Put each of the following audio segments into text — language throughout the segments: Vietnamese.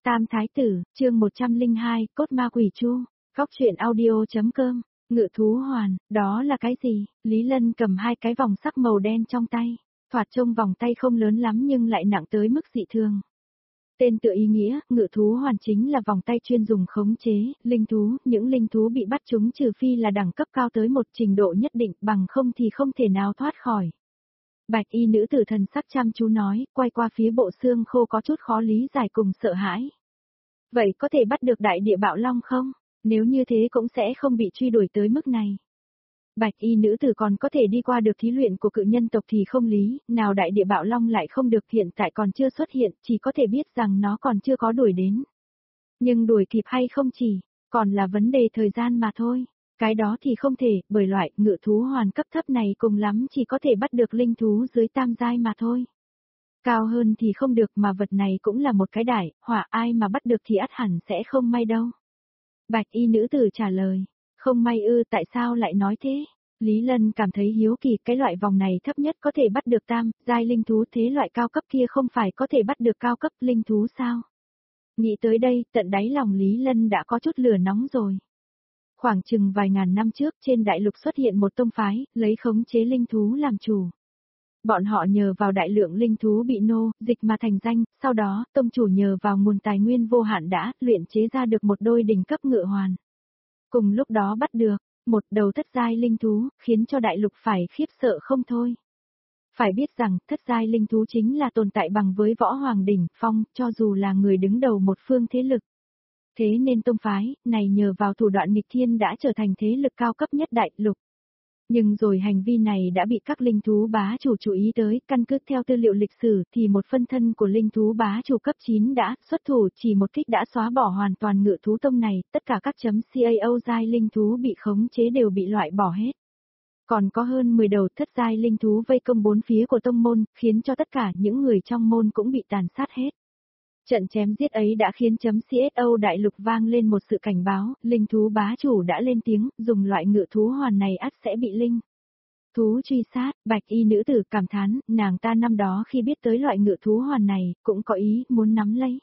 Tam Thái Tử, chương 102, Cốt Ma Quỷ Chu, Góc truyện audio.com, Ngự thú hoàn, đó là cái gì? Lý Lân cầm hai cái vòng sắc màu đen trong tay, thoạt trông vòng tay không lớn lắm nhưng lại nặng tới mức dị thường. Tên tựa ý nghĩa, ngự thú hoàn chính là vòng tay chuyên dùng khống chế, linh thú, những linh thú bị bắt chúng trừ phi là đẳng cấp cao tới một trình độ nhất định, bằng không thì không thể nào thoát khỏi. Bạch y nữ tử thần sắc chăm chú nói, quay qua phía bộ xương khô có chút khó lý giải cùng sợ hãi. Vậy có thể bắt được đại địa bạo long không? Nếu như thế cũng sẽ không bị truy đuổi tới mức này. Bạch y nữ tử còn có thể đi qua được thí luyện của cự nhân tộc thì không lý, nào đại địa bạo long lại không được, hiện tại còn chưa xuất hiện, chỉ có thể biết rằng nó còn chưa có đuổi đến. Nhưng đuổi kịp hay không chỉ, còn là vấn đề thời gian mà thôi. Cái đó thì không thể, bởi loại ngự thú hoàn cấp thấp này cùng lắm chỉ có thể bắt được linh thú dưới tam giai mà thôi. Cao hơn thì không được, mà vật này cũng là một cái đại họa, ai mà bắt được thì ắt hẳn sẽ không may đâu. Bạch y nữ tử trả lời, không may ư, tại sao lại nói thế? Lý Lân cảm thấy hiếu kỳ, cái loại vòng này thấp nhất có thể bắt được tam giai linh thú, thế loại cao cấp kia không phải có thể bắt được cao cấp linh thú sao? Nghĩ tới đây, tận đáy lòng Lý Lân đã có chút lửa nóng rồi. Khoảng chừng vài ngàn năm trước trên đại lục xuất hiện một tông phái, lấy khống chế linh thú làm chủ. Bọn họ nhờ vào đại lượng linh thú bị nô dịch mà thành danh, sau đó tông chủ nhờ vào nguồn tài nguyên vô hạn đã luyện chế ra được một đôi đỉnh cấp ngự hoàn. Cùng lúc đó bắt được một đầu thất giai linh thú, khiến cho đại lục phải khiếp sợ không thôi. Phải biết rằng thất giai linh thú chính là tồn tại bằng với võ hoàng đỉnh phong, cho dù là người đứng đầu một phương thế lực. Thế nên tông phái này nhờ vào thủ đoạn nghịch thiên đã trở thành thế lực cao cấp nhất đại lục. Nhưng rồi hành vi này đã bị các linh thú bá chủ chú ý tới, căn cứ theo tư liệu lịch sử thì một phân thân của linh thú bá chủ cấp 9 đã xuất thủ, chỉ một kích đã xóa bỏ hoàn toàn ngự thú tông này, tất cả các .cao giai linh thú bị khống chế đều bị loại bỏ hết. Còn có hơn 10 đầu thất giai linh thú vây công bốn phía của tông môn, khiến cho tất cả những người trong môn cũng bị tàn sát hết. Trận chém giết ấy đã khiến .CSO đại lục vang lên một sự cảnh báo, linh thú bá chủ đã lên tiếng, dùng loại ngự thú hoàn này ắt sẽ bị linh thú truy sát. Bạch y nữ tử cảm thán, nàng ta năm đó khi biết tới loại ngự thú hoàn này, cũng có ý muốn nắm lấy.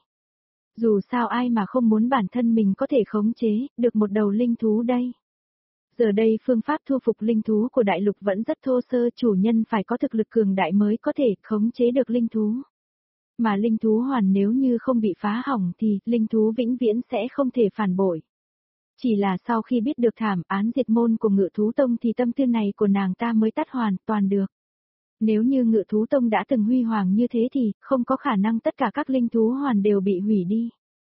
Dù sao ai mà không muốn bản thân mình có thể khống chế được một đầu linh thú đây. Giờ đây phương pháp thu phục linh thú của đại lục vẫn rất thô sơ, chủ nhân phải có thực lực cường đại mới có thể khống chế được linh thú. Mà linh thú hoàn nếu như không bị phá hỏng thì linh thú vĩnh viễn sẽ không thể phản bội. Chỉ là sau khi biết được thảm án diệt môn của Ngự thú tông thì tâm tư này của nàng ta mới tắt hoàn toàn được. Nếu như Ngự thú tông đã từng huy hoàng như thế thì không có khả năng tất cả các linh thú hoàn đều bị hủy đi.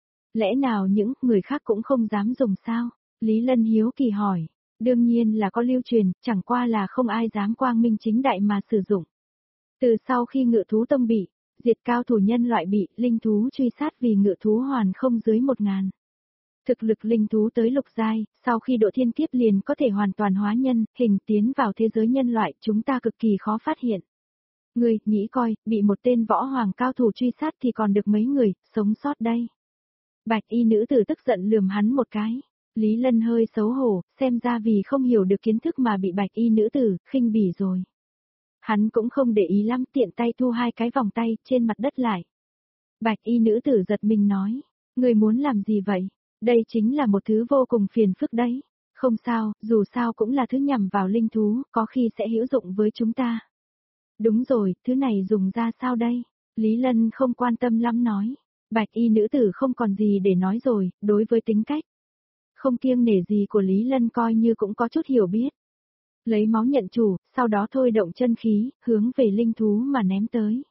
Lẽ nào những người khác cũng không dám dùng sao? Lý Lân hiếu kỳ hỏi. Đương nhiên là có lưu truyền, chẳng qua là không ai dám quang minh chính đại mà sử dụng. Từ sau khi Ngự thú tông bị diệt, cao thủ nhân loại bị linh thú truy sát vì ngự thú hoàn không dưới 1000. Thực lực linh thú tới lục giai, sau khi độ thiên kiếp liền có thể hoàn toàn hóa nhân, hình tiến vào thế giới nhân loại, chúng ta cực kỳ khó phát hiện. Ngươi, nghĩ coi, bị một tên võ hoàng cao thủ truy sát thì còn được mấy người sống sót đây. Bạch y nữ tử tức giận lườm hắn một cái. Lý Lân hơi xấu hổ, xem ra vì không hiểu được kiến thức mà bị bạch y nữ tử khinh bỉ rồi. Hắn cũng không để ý lắm, tiện tay thu hai cái vòng tay trên mặt đất lại. Bạch y nữ tử giật mình nói, người muốn làm gì vậy? Đây chính là một thứ vô cùng phiền phức đấy. Không sao, dù sao cũng là thứ nhằm vào linh thú, có khi sẽ hữu dụng với chúng ta. Đúng rồi, thứ này dùng ra sao đây? Lý Lân không quan tâm lắm nói. Bạch y nữ tử không còn gì để nói rồi, đối với tính cách không kiêng nể gì của Lý Lân coi như cũng có chút hiểu biết. Lấy máu nhận chủ, sau đó thôi động chân khí, hướng về linh thú mà ném tới.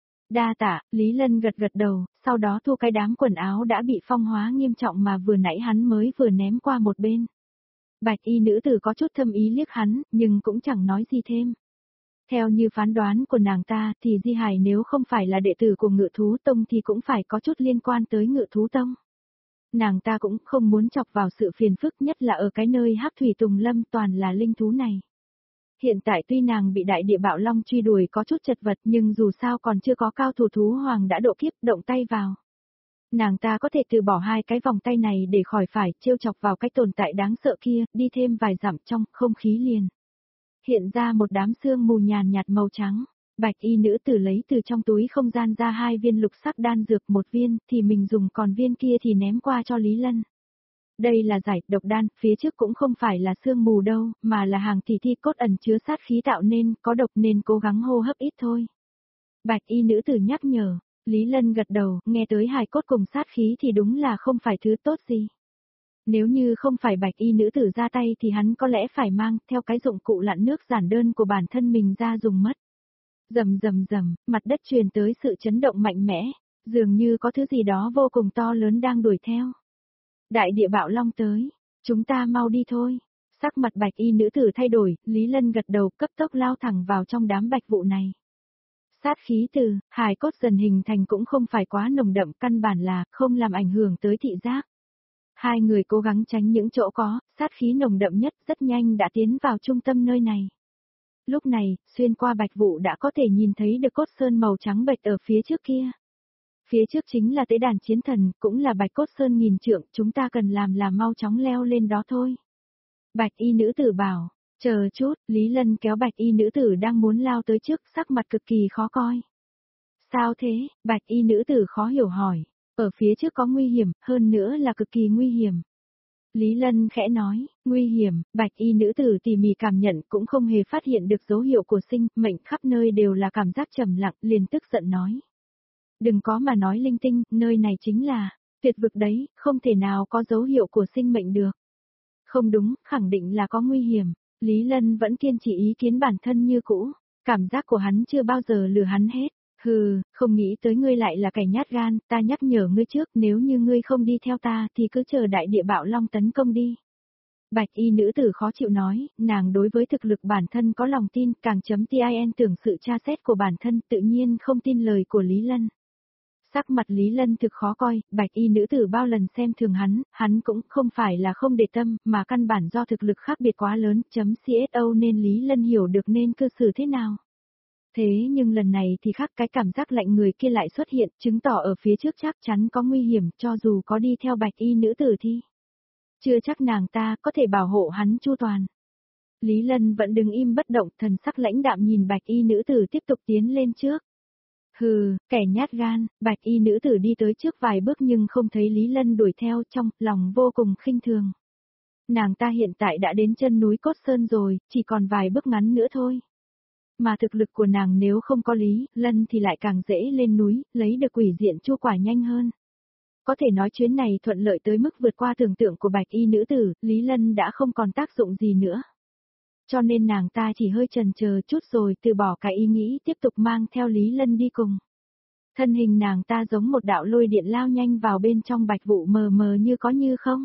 Đa tạ, Lý Lân gật gật đầu, sau đó thu cái đám quần áo đã bị phong hóa nghiêm trọng mà vừa nãy hắn mới vừa ném qua một bên. Bạch y nữ tử có chút thâm ý liếc hắn, nhưng cũng chẳng nói gì thêm. Theo như phán đoán của nàng ta thì Di Hải nếu không phải là đệ tử của Ngự thú tông thì cũng phải có chút liên quan tới Ngự thú tông. Nàng ta cũng không muốn chọc vào sự phiền phức, nhất là ở cái nơi Hắc Thủy Tùng Lâm toàn là linh thú này. Hiện tại tuy nàng bị đại địa bạo long truy đuổi có chút chật vật nhưng dù sao còn chưa có cao thủ thú hoàng đã độ kiếp động tay vào. Nàng ta có thể từ bỏ hai cái vòng tay này để khỏi phải trêu chọc vào cái tồn tại đáng sợ kia, đi thêm vài dặm trong không khí liền. Hiện ra một đám sương mù nhàn nhạt màu trắng. Bạch y nữ tử lấy từ trong túi không gian ra 2 viên lục sắc đan dược, 1 viên thì mình dùng, còn viên kia thì ném qua cho Lý Lân. Đây là giải độc đan, phía trước cũng không phải là sương mù đâu, mà là hàng tỷ thi cốt ẩn chứa sát khí tạo nên, có độc nên cố gắng hô hấp ít thôi. Bạch y nữ tử nhắc nhở, Lý Lân gật đầu, nghe tới hài cốt cùng sát khí thì đúng là không phải thứ tốt gì. Nếu như không phải bạch y nữ tử ra tay thì hắn có lẽ phải mang theo cái dụng cụ lặn nước giản đơn của bản thân mình ra dùng mất. Rầm rầm rầm, mặt đất truyền tới sự chấn động mạnh mẽ, dường như có thứ gì đó vô cùng to lớn đang đuổi theo. Đại địa bạo long tới, chúng ta mau đi thôi. Sắc mặt bạch y nữ tử thay đổi, Lý Lân gật đầu cấp tốc lao thẳng vào trong đám bạch vụ này. Sát khí từ hài cốt dần hình thành cũng không phải quá nồng đậm, căn bản là không làm ảnh hưởng tới thị giác. Hai người cố gắng tránh những chỗ có sát khí nồng đậm nhất, rất nhanh đã tiến vào trung tâm nơi này. Lúc này, xuyên qua bạch vụ đã có thể nhìn thấy được cốt sơn màu trắng bệch ở phía trước kia. Phía trước chính là tế đàn chiến thần, cũng là bạch cốt sơn nghìn trượng, chúng ta cần làm là mau chóng leo lên đó thôi. Bạch y nữ tử bảo, chờ chút, Lý Lân kéo bạch y nữ tử đang muốn lao tới trước, sắc mặt cực kỳ khó coi. Sao thế? Bạch y nữ tử khó hiểu hỏi, ở phía trước có nguy hiểm, hơn nữa là cực kỳ nguy hiểm. Lý Lân khẽ nói, nguy hiểm, bạch y nữ tử tỉ mỉ cảm nhận cũng không hề phát hiện được dấu hiệu của sinh mệnh, khắp nơi đều là cảm giác trầm lặng, liền tức giận nói. Đừng có mà nói linh tinh, nơi này chính là tuyệt vực đấy, không thể nào có dấu hiệu của sinh mệnh được. Không đúng, khẳng định là có nguy hiểm. Lý Lân vẫn kiên trì ý kiến bản thân như cũ, cảm giác của hắn chưa bao giờ lừa hắn hết. Hừ, không nghĩ tới ngươi lại là kẻ nhát gan, ta nhắc nhở ngươi trước, nếu như ngươi không đi theo ta thì cứ chờ đại địa bạo long tấn công đi. Bạch y nữ tử khó chịu nói, nàng đối với thực lực bản thân có lòng tin, càng chấm tin tưởng sự tra xét của bản thân, tự nhiên không tin lời của Lý Lân. Sắc mặt Lý Lân thực khó coi, bạch y nữ tử bao lần xem thường hắn cũng không phải là không để tâm, mà căn bản do thực lực khác biệt quá lớn, CSO nên Lý Lân hiểu được nên cư xử thế nào. Thế nhưng lần này thì khác, cái cảm giác lạnh người kia lại xuất hiện, chứng tỏ ở phía trước chắc chắn có nguy hiểm, cho dù có đi theo bạch y nữ tử thì chưa chắc nàng ta có thể bảo hộ hắn chu toàn. Lý Lân vẫn đứng im bất động, thần sắc lãnh đạm nhìn bạch y nữ tử tiếp tục tiến lên trước. Hừ, kẻ nhát gan, bạch y nữ tử đi tới trước vài bước nhưng không thấy Lý Lân đuổi theo, trong lòng vô cùng khinh thường. Nàng ta hiện tại đã đến chân núi Cốt Sơn rồi, chỉ còn vài bước ngắn nữa thôi. Mà thực lực của nàng nếu không có Lý Lân thì lại càng dễ lên núi, lấy được quỷ diện chu quả nhanh hơn. Có thể nói chuyến này thuận lợi tới mức vượt qua tưởng tượng của bạch y nữ tử, Lý Lân đã không còn tác dụng gì nữa. Cho nên nàng ta chỉ hơi chần chờ chút rồi từ bỏ cái ý nghĩ tiếp tục mang theo Lý Lân đi cùng. Thân hình nàng ta giống một đạo lôi điện lao nhanh vào bên trong bạch vụ mờ mờ như có như không.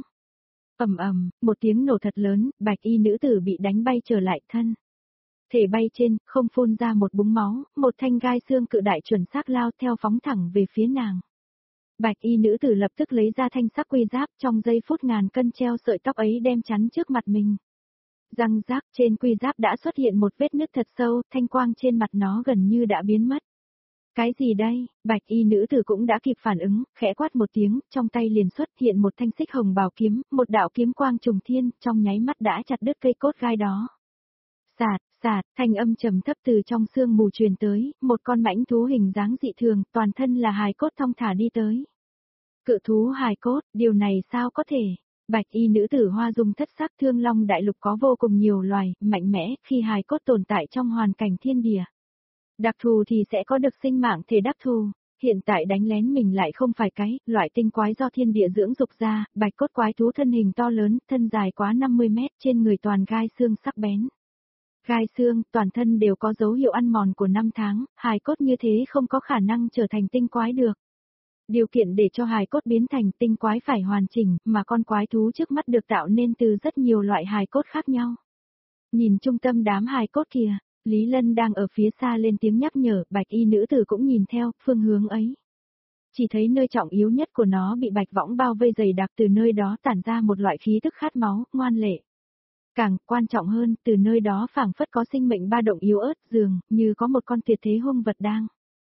Ầm ầm, một tiếng nổ thật lớn, bạch y nữ tử bị đánh bay trở lại thân. Thể bay trên, không phun ra một búng máu, một thanh gai xương cự đại chuẩn xác lao theo phóng thẳng về phía nàng. Bạch y nữ tử lập tức lấy ra thanh sắc quy giáp, trong giây phút ngàn cân treo sợi tóc ấy đem chắn trước mặt mình. Răng rác, trên quy giáp đã xuất hiện một vết nứt thật sâu, thanh quang trên mặt nó gần như đã biến mất. Cái gì đây? Bạch y nữ tử cũng đã kịp phản ứng, khẽ quát một tiếng, trong tay liền xuất hiện một thanh xích hồng bào kiếm, một đạo kiếm quang trùng thiên, trong nháy mắt đã chặt đứt cây cốt gai đó. Sạt, sạt, thanh âm trầm thấp từ trong sương mù truyền tới, một con mãnh thú hình dáng dị thường, toàn thân là hài cốt thong thả đi tới. Cự thú hài cốt, điều này sao có thể? Bạch y nữ tử Hoa Dung thất sắc, Thương Long đại lục có vô cùng nhiều loài, mạnh mẽ, khi hài cốt tồn tại trong hoàn cảnh thiên địa. Đặc thù thì sẽ có được sinh mạng thể đặc thù, hiện tại đánh lén mình lại không phải cái loại tinh quái do thiên địa dưỡng dục ra, bạch cốt quái thú thân hình to lớn, thân dài quá 50 mét, trên người toàn gai xương sắc bén. Gai xương, toàn thân đều có dấu hiệu ăn mòn của năm tháng, hài cốt như thế không có khả năng trở thành tinh quái được. Điều kiện để cho hài cốt biến thành tinh quái phải hoàn chỉnh, mà con quái thú trước mắt được tạo nên từ rất nhiều loại hài cốt khác nhau. Nhìn trung tâm đám hài cốt kìa, Lý Lân đang ở phía xa lên tiếng nhắc nhở, bạch y nữ tử cũng nhìn theo, phương hướng ấy. Chỉ thấy nơi trọng yếu nhất của nó bị bạch võng bao vây dày đặc, từ nơi đó tản ra một loại khí tức khát máu, ngoan lệ. Càng quan trọng hơn, từ nơi đó phảng phất có sinh mệnh ba động yếu ớt, dường như có một con tuyệt thế hung vật đang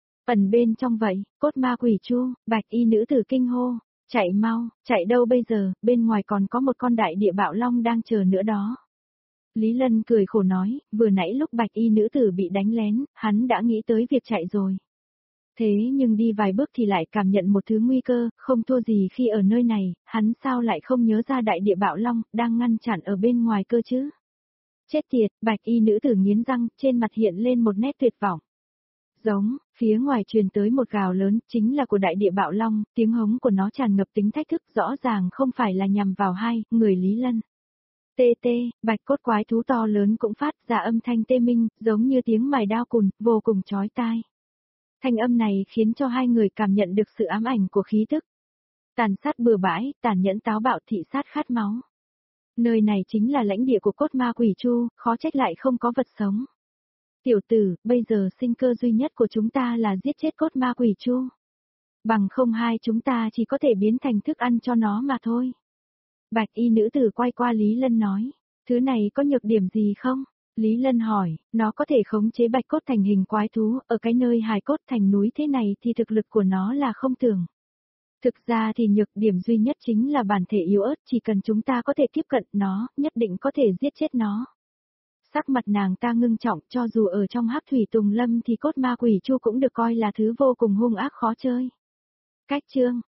ẩn bên trong vậy. Cốt ma quỷ chu, bạch y nữ tử kinh hô, chạy mau, chạy đâu bây giờ, bên ngoài còn có một con đại địa bạo long đang chờ nữa đó. Lý Lân cười khổ nói, vừa nãy lúc bạch y nữ tử bị đánh lén, hắn đã nghĩ tới việc chạy rồi. Thế nhưng đi vài bước thì lại cảm nhận một thứ nguy cơ, không thua gì khi ở nơi này, hắn sao lại không nhớ ra đại địa bạo long, đang ngăn chặn ở bên ngoài cơ chứ? Chết tiệt, bạch y nữ tử nghiến răng, trên mặt hiện lên một nét tuyệt vọng. Giống, phía ngoài truyền tới một gào lớn, chính là của đại địa bạo long, tiếng hống của nó tràn ngập tính thách thức, rõ ràng không phải là nhằm vào hai người Lý Lân. Tê tê, bạch cốt quái thú to lớn cũng phát ra âm thanh tê minh, giống như tiếng mài đao cùn, vô cùng chói tai. Thanh âm này khiến cho hai người cảm nhận được sự ám ảnh của khí tức. Tàn sát bừa bãi, tàn nhẫn táo bạo thị sát khát máu. Nơi này chính là lãnh địa của cốt ma quỷ chu, khó trách lại không có vật sống. Tiểu tử, bây giờ sinh cơ duy nhất của chúng ta là giết chết cốt ma quỷ chu. Bằng không hai chúng ta chỉ có thể biến thành thức ăn cho nó mà thôi. Bạch y nữ tử quay qua Lý Lân nói, thứ này có nhược điểm gì không? Lý Lân hỏi, nó có thể khống chế bạch cốt thành hình quái thú, ở cái nơi hài cốt thành núi thế này thì thực lực của nó là không tưởng. Thực ra thì nhược điểm duy nhất chính là bản thể yếu ớt, chỉ cần chúng ta có thể tiếp cận nó, nhất định có thể giết chết nó. Sắc mặt nàng ta ngưng trọng, cho dù ở trong hắc thủy tùng lâm thì cốt ma quỷ chu cũng được coi là thứ vô cùng hung ác khó chơi. Cách chương